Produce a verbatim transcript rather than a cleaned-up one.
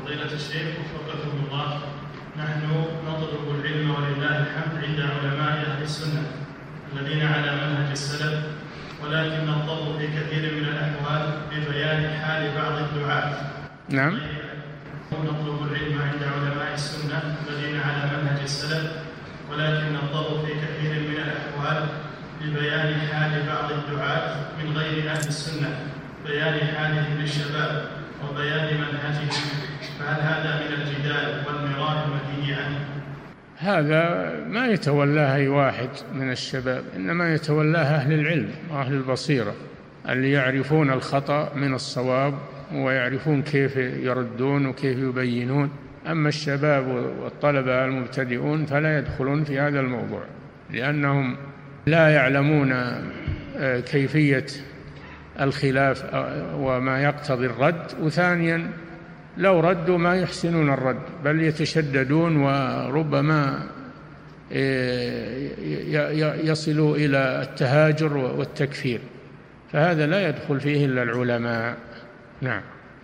فضيلة الشيخ وفقكم الله، نحن نطلب العلم ولله الحمد عند علماء أهل السنة الذين على منهج السلف، ولكن نضطر في كثير من الأحوال ببيان حال بعض الدعاة. نعم. نطلب العلم عند علماء السنة الذين على منهج السلف، ولكن نضطر في كثير من الأحوال ببيان حال بعض الدعاة من غير أهل السنة، بيان حالهم للشباب وبيان منهجهم، فهل هذا من الجدال والمراء المنهي عنه؟ هذا ما يتولاه أي واحد من الشباب، إنما يتولاه أهل العلم وأهل البصيرة اللي يعرفون الخطأ من الصواب ويعرفون كيف يردون وكيف يبينون. أما الشباب والطلبة المبتدئون فلا يدخلون في هذا الموضوع، لأنهم لا يعلمون كيفية الخلاف وما يقتضي الرد، وثانيا لو ردوا ما يحسنون الرد بل يتشددون وربما يصلوا إلى التهاجر والتكفير، فهذا لا يدخل فيه إلا العلماء. نعم.